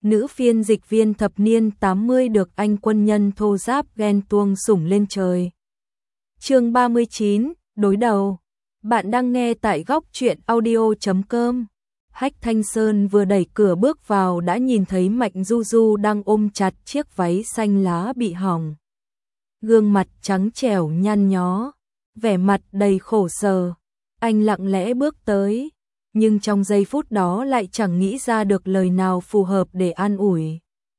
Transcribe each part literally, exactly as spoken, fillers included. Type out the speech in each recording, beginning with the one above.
nữ phiên dịch viên thập niên tám mươi được anh quân nhân thô giáp ghen tuông sủng lên trời. Chương ba mươi chín, đối đầu. Bạn đang nghe tại góc truyện audio chấm com. Hách Thanh Sơn vừa đẩy cửa bước vào đã nhìn thấy Mạnh Du Du đang ôm chặt chiếc váy xanh lá bị hỏng. Gương mặt trắng trẻo nhăn nhó, vẻ mặt đầy khổ sở. Anh lặng lẽ bước tới, nhưng trong giây phút đó lại chẳng nghĩ ra được lời nào phù hợp để an ủi.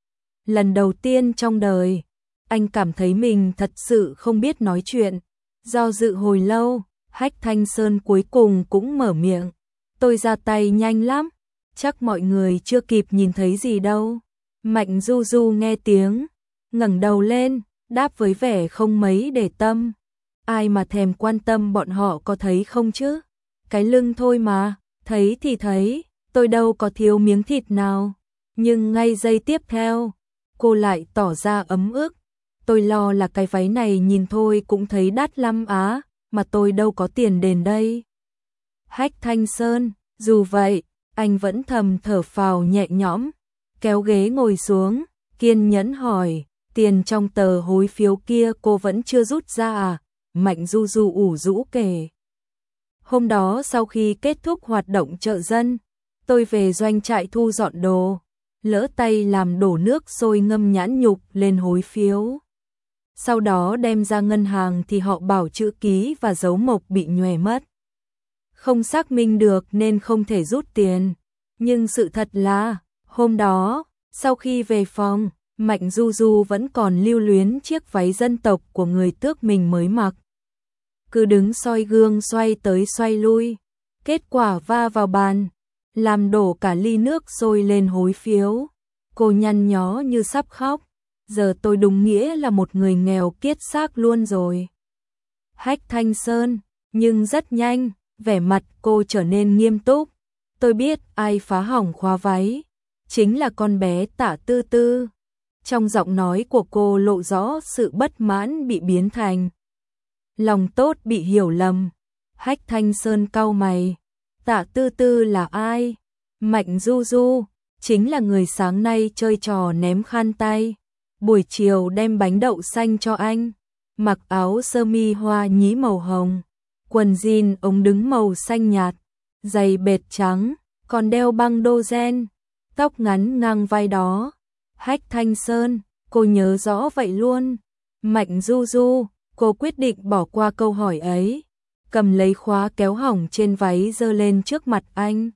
Lần đầu tiên trong đời, anh cảm thấy mình thật sự không biết nói chuyện. Do dự hồi lâu, Hách Thanh Sơn cuối cùng cũng mở miệng. Tôi ra tay nhanh lắm, chắc mọi người chưa kịp nhìn thấy gì đâu. Mạnh Du Du nghe tiếng, ngẩng đầu lên, đáp với vẻ không mấy để tâm. Ai mà thèm quan tâm bọn họ có thấy không chứ? Cái lưng thôi mà, thấy thì thấy, tôi đâu có thiếu miếng thịt nào. Nhưng ngay giây tiếp theo, cô lại tỏ ra ấm ức. Tôi lo là cái váy này nhìn thôi cũng thấy đắt lắm á, mà tôi đâu có tiền đền đây. Hách Thanh Sơn, dù vậy, anh vẫn thầm thở phào nhẹ nhõm, kéo ghế ngồi xuống, kiên nhẫn hỏi, tiền trong tờ hối phiếu kia cô vẫn chưa rút ra à? Mạnh Du Du ủ rũ kể. Hôm đó sau khi kết thúc hoạt động chợ dân, tôi về doanh trại thu dọn đồ, lỡ tay làm đổ nước sôi ngâm nhãn nhục lên hối phiếu. Sau đó đem ra ngân hàng thì họ bảo chữ ký và dấu mộc bị nhòe mất. Không xác minh được nên không thể rút tiền. Nhưng sự thật là, hôm đó, sau khi về phòng, Mạnh Du Du vẫn còn lưu luyến chiếc váy dân tộc của người tước mình mới mặc. Cứ đứng soi gương xoay tới xoay lui, kết quả va vào bàn, làm đổ cả ly nước sôi lên hối phiếu. Cô nhăn nhó như sắp khóc, giờ tôi đúng nghĩa là một người nghèo kiết xác luôn rồi. Hách Thanh Sơn, nhưng rất nhanh, vẻ mặt cô trở nên nghiêm túc. Tôi biết ai phá hỏng khóa váy, chính là con bé Tạ Tư Tư. Trong giọng nói của cô lộ rõ sự bất mãn bị biến thành lòng tốt bị hiểu lầm. Hách Thanh Sơn cau mày. Tạ Tư Tư là ai? Mạnh Du Du, chính là người sáng nay chơi trò ném khăn tay, buổi chiều đem bánh đậu xanh cho anh, mặc áo sơ mi hoa nhí màu hồng, quần jean ống đứng màu xanh nhạt, giày bệt trắng, còn đeo băng đô gen, tóc ngắn ngang vai đó. Hách Thanh Sơn, cô nhớ rõ vậy luôn. Mạnh Du Du, cô quyết định bỏ qua câu hỏi ấy, cầm lấy khóa kéo hỏng trên váy giơ lên trước mặt anh.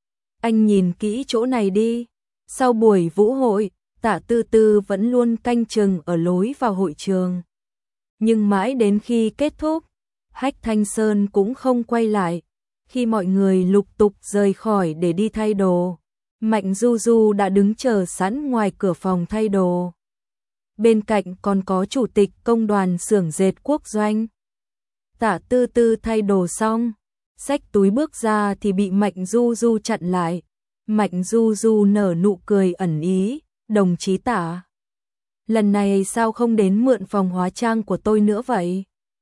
Anh nhìn kỹ chỗ này đi. Sau buổi vũ hội, Tạ Tư Tư vẫn luôn canh chừng ở lối vào hội trường. Nhưng mãi đến khi kết thúc, Hách Thanh Sơn cũng không quay lại. Khi mọi người lục tục rời khỏi để đi thay đồ, Mạnh Du Du đã đứng chờ sẵn ngoài cửa phòng thay đồ. Bên cạnh còn có chủ tịch công đoàn xưởng dệt Quốc Doanh. Tạ Tư Tư thay đồ xong, xách túi bước ra thì bị Mạnh Du Du chặn lại. Mạnh Du Du nở nụ cười ẩn ý, đồng chí Tạ, lần này sao không đến mượn phòng hóa trang của tôi nữa vậy?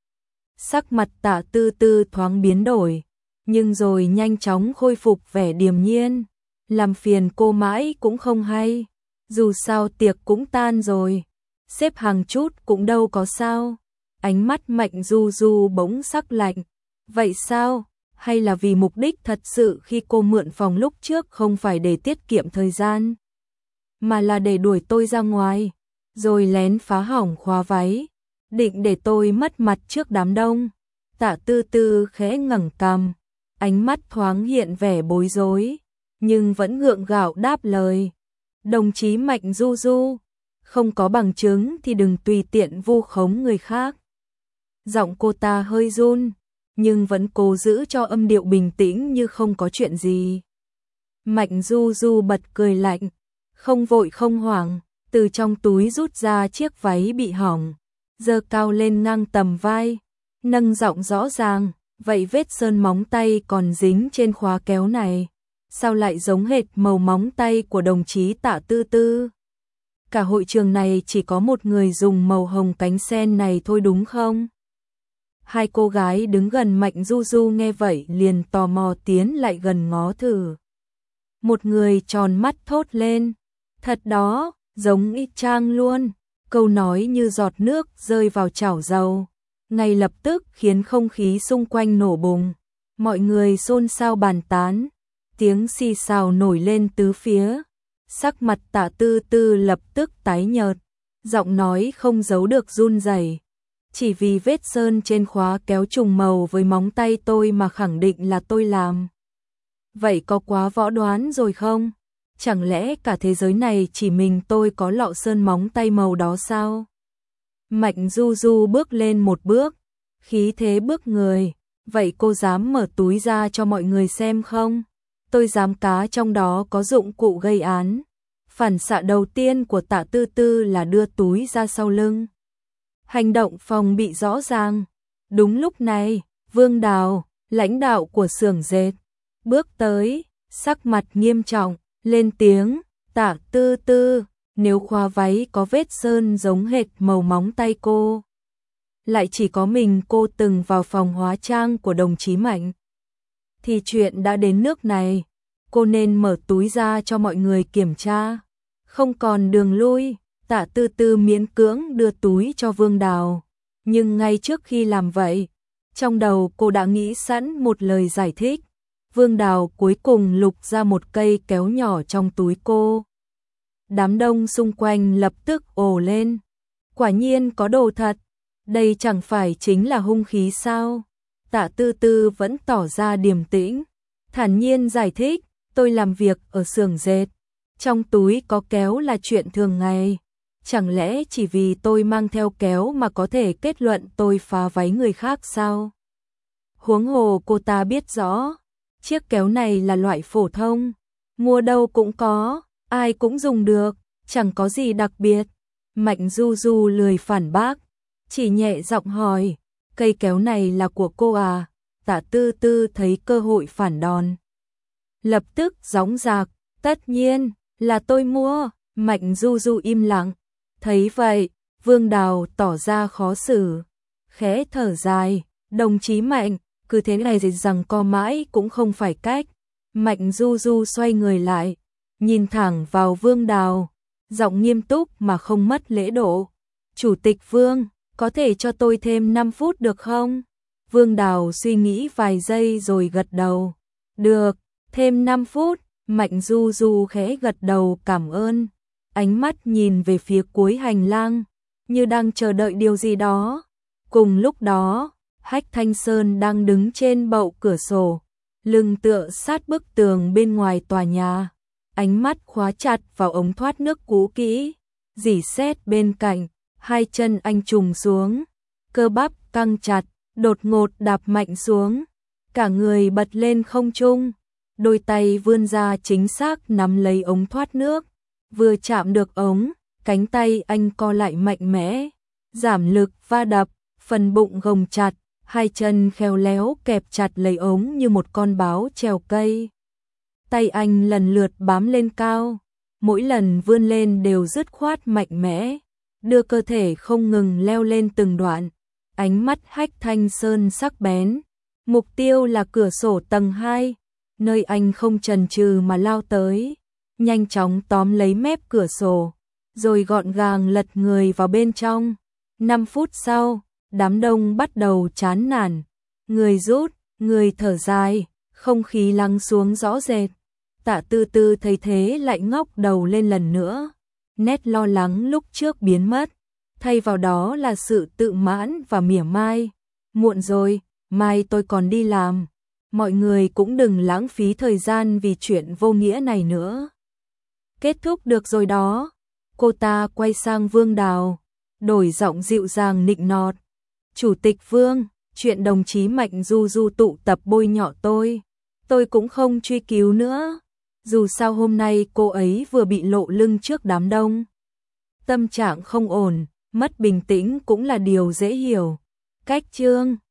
Sắc mặt Tạ Tư Tư thoáng biến đổi, nhưng rồi nhanh chóng khôi phục vẻ điềm nhiên. Làm phiền cô mãi cũng không hay, dù sao tiệc cũng tan rồi, xếp hàng chút cũng đâu có sao. Ánh mắt Mạnh Du Du bỗng sắc lạnh. Vậy sao? Hay là vì mục đích thật sự khi cô mượn phòng lúc trước không phải để tiết kiệm thời gian, mà là để đuổi tôi ra ngoài, rồi lén phá hỏng khóa váy, định để tôi mất mặt trước đám đông? Tạ Tư Tư khẽ ngẩng cằm, ánh mắt thoáng hiện vẻ bối rối, nhưng vẫn gượng gạo đáp lời. Đồng chí Mạnh Du Du, không có bằng chứng thì đừng tùy tiện vu khống người khác. Giọng cô ta hơi run, nhưng vẫn cố giữ cho âm điệu bình tĩnh như không có chuyện gì. Mạnh Du Du bật cười lạnh, không vội không hoảng, từ trong túi rút ra chiếc váy bị hỏng, giơ cao lên ngang tầm vai, nâng giọng rõ ràng, vậy vết sơn móng tay còn dính trên khóa kéo này, sao lại giống hệt màu móng tay của đồng chí Tạ Tư Tư? Cả hội trường này chỉ có một người dùng màu hồng cánh sen này thôi đúng không? Hai cô gái đứng gần Mạnh Du Du nghe vậy liền tò mò tiến lại gần ngó thử. Một người tròn mắt thốt lên, Thật đó, giống y chang luôn. Câu nói như giọt nước rơi vào chảo dầu, ngay lập tức khiến không khí xung quanh nổ bùng. Mọi người xôn xao bàn tán, tiếng xì xào nổi lên tứ phía. Sắc mặt Tạ Tư Tư lập tức tái nhợt, giọng nói không giấu được run rẩy. Chỉ vì vết sơn trên khóa kéo trùng màu với móng tay tôi mà khẳng định là tôi làm. Vậy có quá võ đoán rồi không? Chẳng lẽ cả thế giới này chỉ mình tôi có lọ sơn móng tay màu đó sao? Mạnh Du Du bước lên một bước, khí thế bước người. Vậy cô dám mở túi ra cho mọi người xem không? Tôi dám cá trong đó có dụng cụ gây án. Phản xạ đầu tiên của Tạ Tư Tư là đưa túi ra sau lưng. Hành động phòng bị rõ ràng. Đúng lúc này, Vương Đào, lãnh đạo của xưởng dệt, bước tới, sắc mặt nghiêm trọng, lên tiếng, Tạ Tư Tư, nếu khóa váy có vết sơn giống hệt màu móng tay cô, lại chỉ có mình cô từng vào phòng hóa trang của đồng chí Mạnh, thì chuyện đã đến nước này, cô nên mở túi ra cho mọi người kiểm tra, không còn đường lui. Tạ Tư Tư miễn cưỡng đưa túi cho Vương Đào, nhưng ngay trước khi làm vậy, trong đầu cô đã nghĩ sẵn một lời giải thích. Vương Đào cuối cùng lục ra một cây kéo nhỏ trong túi cô. Đám đông xung quanh lập tức ồ lên. Quả nhiên có đồ thật, đây chẳng phải chính là hung khí sao? Tạ Tư Tư vẫn tỏ ra điềm tĩnh, thản nhiên giải thích, tôi làm việc ở xưởng dệt, trong túi có kéo là chuyện thường ngày. Chẳng lẽ chỉ vì tôi mang theo kéo mà có thể kết luận tôi phá váy người khác sao? Huống hồ cô ta biết rõ, chiếc kéo này là loại phổ thông, mua đâu cũng có, ai cũng dùng được, chẳng có gì đặc biệt. Mạnh Du Du lười phản bác, chỉ nhẹ giọng hỏi, cây kéo này là của cô à? Tạ Tư Tư thấy cơ hội phản đòn, lập tức gióng giạc, tất nhiên là tôi mua. Mạnh Du Du im lặng. Thấy vậy, Vương Đào tỏ ra khó xử, khẽ thở dài, đồng chí Mạnh, cứ thế này thì rằng co mãi cũng không phải cách. Mạnh Du Du xoay người lại, nhìn thẳng vào Vương Đào, giọng nghiêm túc mà không mất lễ độ. Chủ tịch Vương, có thể cho tôi thêm năm phút được không? Vương Đào suy nghĩ vài giây rồi gật đầu. Được, thêm năm phút. Mạnh Du Du khẽ gật đầu cảm ơn. Ánh mắt nhìn về phía cuối hành lang, như đang chờ đợi điều gì đó. Cùng lúc đó, Hách Thanh Sơn đang đứng trên bậu cửa sổ, lưng tựa sát bức tường bên ngoài tòa nhà, ánh mắt khóa chặt vào ống thoát nước cũ kỹ, rỉ sét bên cạnh, hai chân anh trùng xuống, cơ bắp căng chặt, đột ngột đạp mạnh xuống, cả người bật lên không trung, đôi tay vươn ra chính xác nắm lấy ống thoát nước. Vừa chạm được ống, cánh tay anh co lại mạnh mẽ, giảm lực va đập, phần bụng gồng chặt, hai chân khéo léo kẹp chặt lấy ống như một con báo trèo cây. Tay anh lần lượt bám lên cao, mỗi lần vươn lên đều dứt khoát mạnh mẽ, đưa cơ thể không ngừng leo lên từng đoạn. Ánh mắt Hách Thanh Sơn sắc bén, mục tiêu là cửa sổ tầng hai, nơi anh không chần chừ mà lao tới. Nhanh chóng tóm lấy mép cửa sổ, rồi gọn gàng lật người vào bên trong. Năm phút sau, đám đông bắt đầu chán nản, người rút, người thở dài, không khí lắng xuống rõ rệt. Tạ Tư Tư thấy thế lại ngóc đầu lên lần nữa, nét lo lắng lúc trước biến mất, thay vào đó là sự tự mãn và mỉa mai. Muộn rồi, mai tôi còn đi làm, mọi người cũng đừng lãng phí thời gian vì chuyện vô nghĩa này nữa. Kết thúc được rồi đó. Cô ta quay sang Vương Đào, đổi giọng dịu dàng nịnh nọt. Chủ tịch Vương, chuyện đồng chí Mạnh Du Du tụ tập bôi nhọ tôi, tôi cũng không truy cứu nữa. Dù sao hôm nay cô ấy vừa bị lộ lưng trước đám đông. Tâm trạng không ổn, mất bình tĩnh cũng là điều dễ hiểu. Cách chương